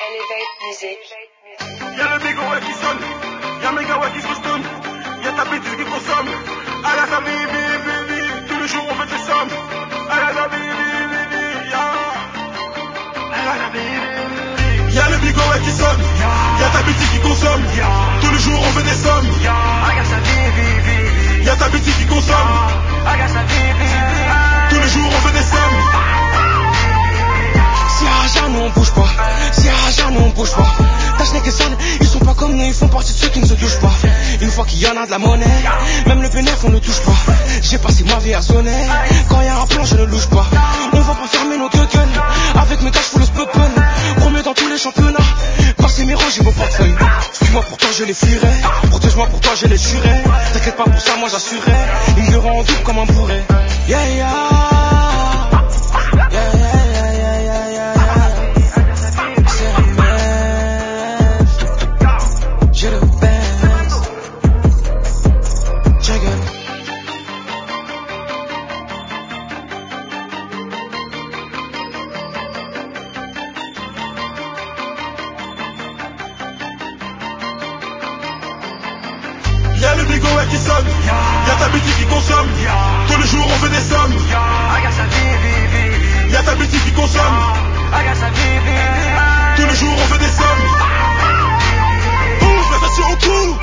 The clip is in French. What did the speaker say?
Elevate Music. Y'a le big ouais qui sonne, y'a mes gars ouais qui se restonnent, y'a ta bêtise qui consomme. À la vie, tous les jours on fait des sommes. À la vie, y'a le big ouais qui sonne, y'a ta bêtise qui consomme. Tous les jours on fait des sommes. Y'a ta bêtise qui consomme. Tous les jours on fait des sommes. Si Raja nous on bouge pas, si Raja nous on bouge pas. Tachnek et Sal, ils sont pas comme nous, ils font partie de ceux qui ne se touchent pas. Une fois qu'il y en a de la monnaie, même le bénéf on ne touche pas. J'ai passé ma vie à zoner, quand y a un plan je ne louche pas. On va pas fermer nos gueules, avec mes gars j'fous le spuppen. Premier dans tous les championnats, passer mes rangs j'ai mon portefeuille. Suis-moi pour toi je les fuirai, protège-moi pour toi je les tuerai. T'inquiète pas pour ça moi j'assurerai, ils me verront en double comme un bourré. Yeah yeah. Y'a le bigot ouais qui sonne, y'a ta bêtise qui consomme. Tous les jours on fait des sommes. Y'a ta bêtise qui consomme. Tous les jours on fait des sommes. Prestation au cou.